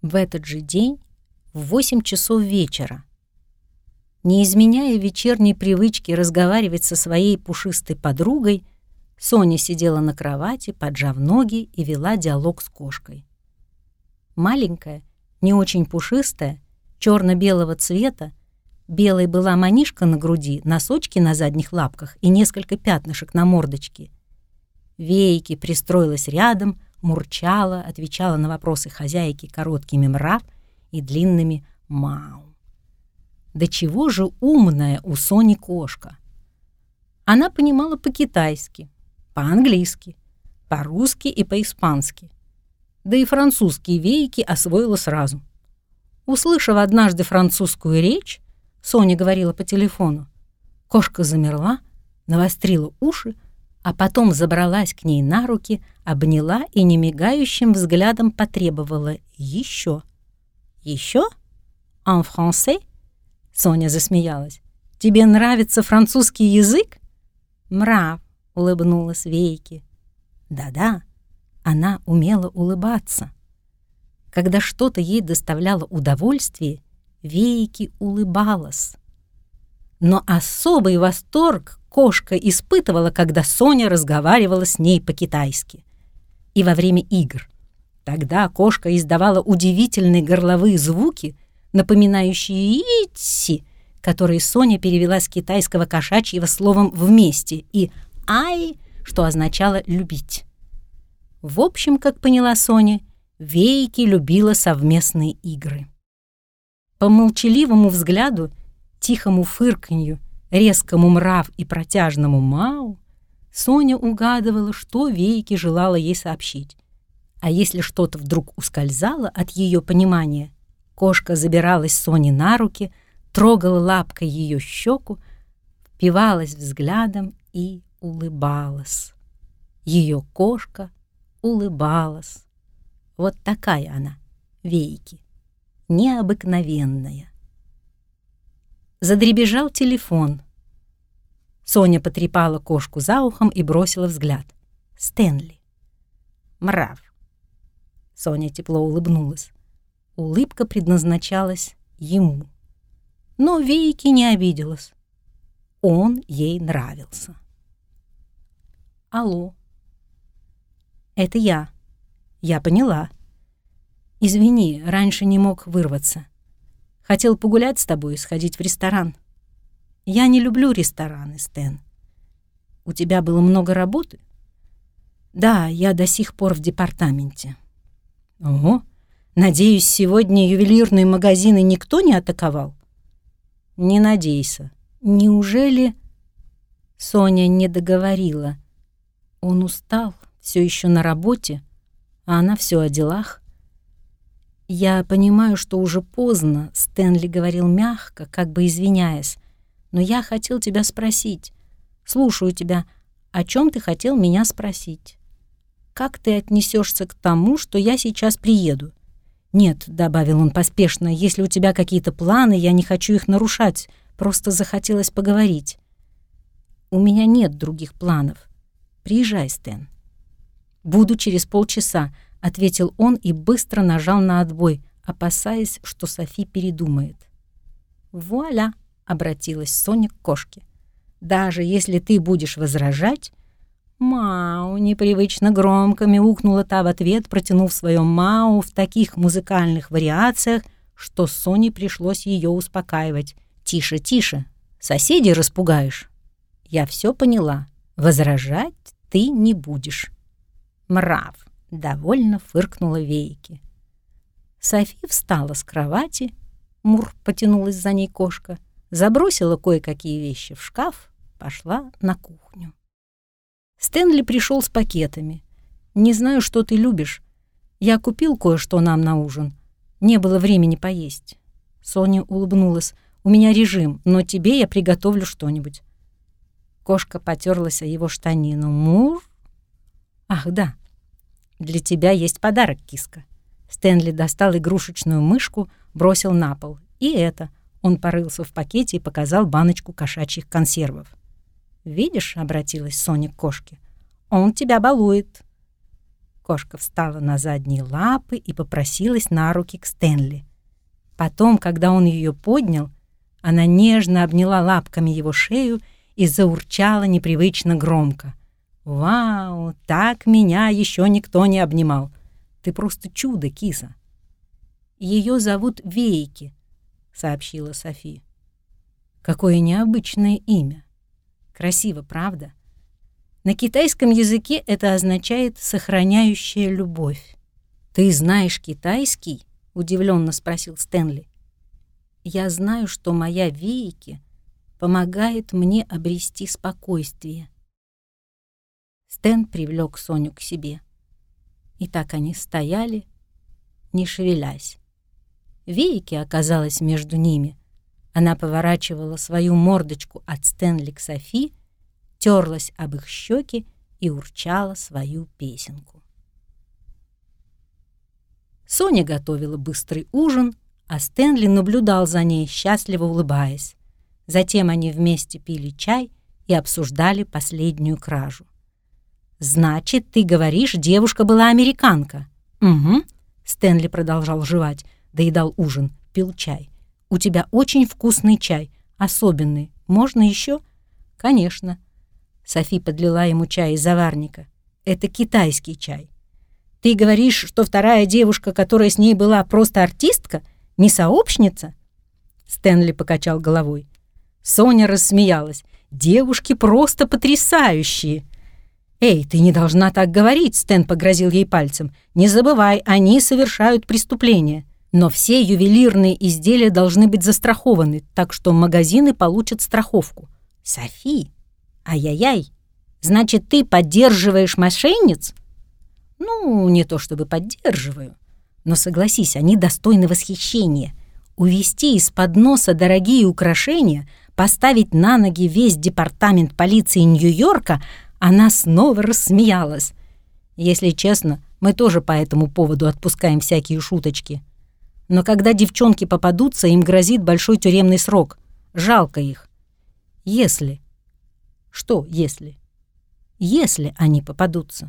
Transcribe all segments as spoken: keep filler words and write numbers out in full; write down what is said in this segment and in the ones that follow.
В этот же день в восемь часов вечера, не изменяя вечерней привычки разговаривать со своей пушистой подругой, Соня сидела на кровати, поджав ноги, и вела диалог с кошкой. Маленькая, не очень пушистая, черно-белого цвета, белой была манишка на груди, носочки на задних лапках и несколько пятнышек на мордочке. Вейки пристроилась рядом, мурчала, отвечала на вопросы хозяйки короткими мрав и длинными мау. Да чего же умная у Сони кошка! Она понимала по-китайски, по-английски, по-русски и по-испански. Да и французские вейки освоила сразу. Услышав однажды французскую речь, Соня говорила по телефону, кошка замерла, навострила уши, а потом забралась к ней на руки, обняла и немигающим взглядом потребовала еще. «Еще? En français?» Соня засмеялась. «Тебе нравится французский язык?» «Мрав», — улыбнулась Вейки. «Да-да, она умела улыбаться. Когда что-то ей доставляло удовольствие, Вейки улыбалась. Но особый восторг кошка испытывала, когда Соня разговаривала с ней по-китайски. И во время игр. Тогда кошка издавала удивительные горловые звуки, напоминающие «итси», которые Соня перевела с китайского кошачьего словом «вместе», и «ай», что означало «любить». В общем, как поняла Соня, Вейки любила совместные игры. По молчаливому взгляду, тихому фырканью, резкому мрав и протяжному мау Соня угадывала, что Вейки желала ей сообщить. А если что-то вдруг ускользало от ее понимания, кошка забиралась Соне на руки, трогала лапкой ее щеку, впивалась взглядом и улыбалась. Ее кошка улыбалась. Вот такая она, Вейки, необыкновенная. Задребезжал телефон. Соня потрепала кошку за ухом и бросила взгляд. Стэнли. Мрав. Соня тепло улыбнулась. Улыбка предназначалась ему. Но Вейки не обиделась. Он ей нравился. Алло. Это я. Я поняла. Извини, раньше не мог вырваться. Хотел погулять с тобой и сходить в ресторан. Я не люблю рестораны, Стэн. У тебя было много работы? Да, я до сих пор в департаменте. Ого, надеюсь, сегодня ювелирные магазины никто не атаковал? Не надейся. Неужели... Соня не договорила. Он устал, все еще на работе, а она все о делах. «Я понимаю, что уже поздно», — Стэнли говорил мягко, как бы извиняясь, «но я хотел тебя спросить. Слушаю тебя. О чем ты хотел меня спросить? Как ты отнесешься к тому, что я сейчас приеду?» «Нет», — добавил он поспешно, «если у тебя какие-то планы, я не хочу их нарушать, просто захотелось поговорить». «У меня нет других планов. Приезжай, Стэн». «Буду через полчаса», — ответил он и быстро нажал на отбой, опасаясь, что Софи передумает. «Вуаля», — обратилась Соня к кошке. «Даже если ты будешь возражать...» «Мау!» — непривычно громко мяукнула та в ответ, протянув свое «мау» в таких музыкальных вариациях, что Соне пришлось ее успокаивать. «Тише, тише, соседей распугаешь». «Я все поняла. Возражать ты не будешь». «Мрав!» — довольно фыркнула Вейки. Софи встала с кровати, Мур, потянулась за ней кошка, забросила кое-какие вещи в шкаф, пошла на кухню. Стэнли пришел с пакетами. «Не знаю, что ты любишь. Я купил кое-что нам на ужин. Не было времени поесть». Соня улыбнулась. «У меня режим, но тебе я приготовлю что-нибудь». Кошка потерлась о его штанину. «Мур?» «Ах, да. Для тебя есть подарок, киска». Стэнли достал игрушечную мышку, бросил на пол. И это. Он порылся в пакете и показал баночку кошачьих консервов. «Видишь», — обратилась Соня к кошке, — «он тебя балует». Кошка встала на задние лапы и попросилась на руки к Стэнли. Потом, когда он ее поднял, она нежно обняла лапками его шею и заурчала непривычно громко. «Вау, так меня еще никто не обнимал! Ты просто чудо, киса!» «Ее зовут Вейки», — сообщила Софи. «Какое необычное имя! Красиво, правда? На китайском языке это означает «сохраняющая любовь». «Ты знаешь китайский?» — удивленно спросил Стэнли. «Я знаю, что моя Вейки помогает мне обрести спокойствие». Стэн привлек Соню к себе. И так они стояли, не шевелясь. Вейки оказалась между ними. Она поворачивала свою мордочку от Стэнли к Софи, терлась об их щеки и урчала свою песенку. Соня готовила быстрый ужин, а Стэнли наблюдал за ней, счастливо улыбаясь. Затем они вместе пили чай и обсуждали последнюю кражу. «Значит, ты говоришь, девушка была американка?» «Угу», — Стэнли продолжал жевать, доедал ужин, пил чай. «У тебя очень вкусный чай, особенный. Можно еще?» «Конечно». Софи подлила ему чай из заварника. «Это китайский чай». «Ты говоришь, что вторая девушка, которая с ней была, просто артистка? Не сообщница?» Стэнли покачал головой. Соня рассмеялась. «Девушки просто потрясающие!» «Эй, ты не должна так говорить», — Стэн погрозил ей пальцем. «Не забывай, они совершают преступления. Но все ювелирные изделия должны быть застрахованы, так что магазины получат страховку». «Софи, ай-яй-яй, значит, ты поддерживаешь мошенниц?» «Ну, не то чтобы поддерживаю. Но согласись, они достойны восхищения. Увести из-под носа дорогие украшения, поставить на ноги весь департамент полиции Нью-Йорка — она снова рассмеялась. «Если честно, мы тоже по этому поводу отпускаем всякие шуточки. Но когда девчонки попадутся, им грозит большой тюремный срок. Жалко их. Если... Что если? Если они попадутся.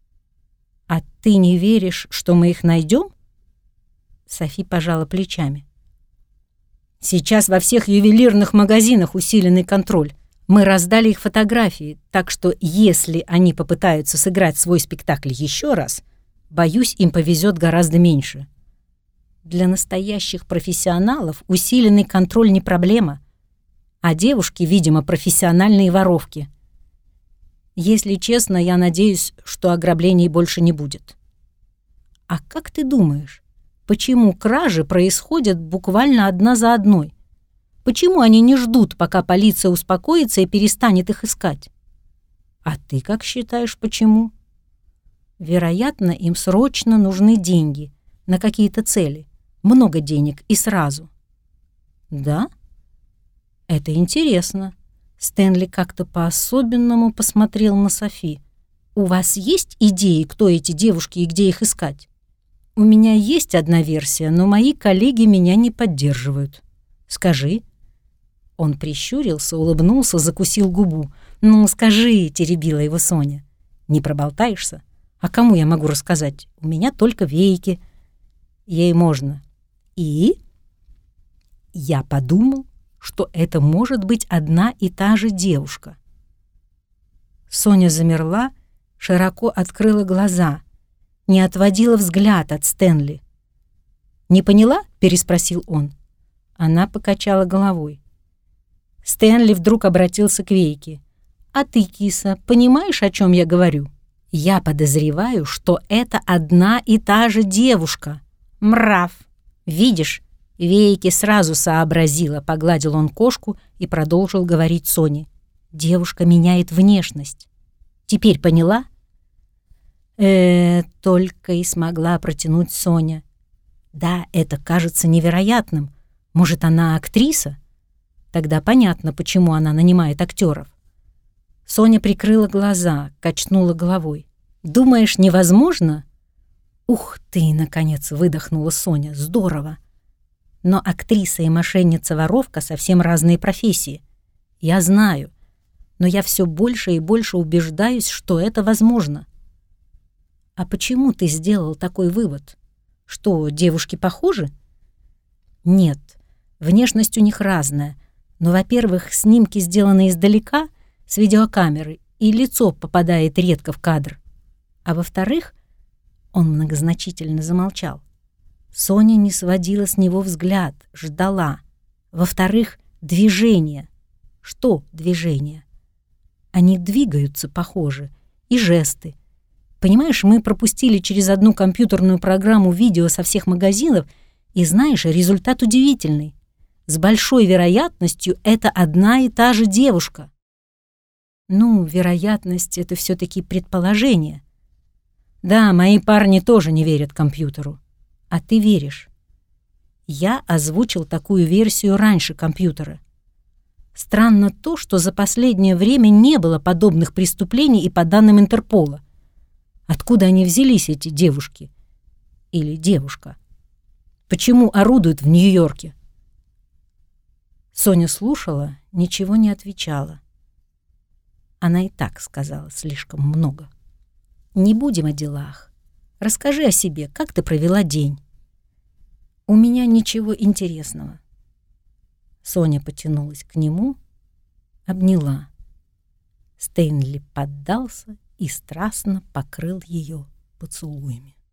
А ты не веришь, что мы их найдем?» Софи пожала плечами. «Сейчас во всех ювелирных магазинах усиленный контроль. Мы раздали их фотографии, так что если они попытаются сыграть свой спектакль еще раз, боюсь, им повезет гораздо меньше. Для настоящих профессионалов усиленный контроль не проблема, а девушки, видимо, профессиональные воровки. Если честно, я надеюсь, что ограблений больше не будет. А как ты думаешь, почему кражи происходят буквально одна за одной? Почему они не ждут, пока полиция успокоится и перестанет их искать? А ты как считаешь, почему? Вероятно, им срочно нужны деньги на какие-то цели. Много денег и сразу. Да? Это интересно. Стэнли как-то по-особенному посмотрел на Софи. У вас есть идеи, кто эти девушки и где их искать? У меня есть одна версия, но мои коллеги меня не поддерживают. Скажи. Он прищурился, улыбнулся, закусил губу. «Ну, скажи», — теребила его Соня. «Не проболтаешься? А кому я могу рассказать? У меня только Вейки». Ей можно. И? Я подумал, что это может быть одна и та же девушка. Соня замерла, широко открыла глаза, не отводила взгляд от Стэнли. «Не поняла?» — переспросил он. Она покачала головой. Стэнли вдруг обратился к Вейке. «А ты, киса, понимаешь, о чем я говорю? Я подозреваю, что это одна и та же девушка. Мрав! Видишь?» Вейке сразу сообразила, погладил он кошку и продолжил говорить Соне. «Девушка меняет внешность. Теперь поняла?» э только и смогла протянуть Соня. «Да, это кажется невероятным. Может, она актриса? Тогда понятно, почему она нанимает актеров». Соня прикрыла глаза, качнула головой. «Думаешь, невозможно?» «Ух ты!» — наконец выдохнула Соня. «Здорово! Но актриса и мошенница-воровка — совсем разные профессии. Я знаю, но я все больше и больше убеждаюсь, что это возможно». А почему ты сделал такой вывод? Что, девушки похожи? Нет, внешность у них разная. Но, во-первых, снимки сделаны издалека, с видеокамеры, и лицо попадает редко в кадр. А во-вторых, он многозначительно замолчал. Соня не сводила с него взгляд, ждала. Во-вторых, движение. Что движение? Они двигаются, похоже, и жесты. Понимаешь, мы пропустили через одну компьютерную программу видео со всех магазинов, и знаешь, результат удивительный. С большой вероятностью это одна и та же девушка. Ну, вероятность — это все-таки предположение. Да, мои парни тоже не верят компьютеру. А ты веришь. Я озвучил такую версию раньше компьютера. Странно то, что за последнее время не было подобных преступлений и по данным Интерпола. Откуда они взялись, эти девушки? Или девушка? Почему орудуют в Нью-Йорке? Соня слушала, ничего не отвечала. Она и так сказала слишком много. Не будем о делах. Расскажи о себе, как ты провела день. У меня ничего интересного. Соня потянулась к нему, обняла. Стэнли поддался и страстно покрыл ее поцелуями.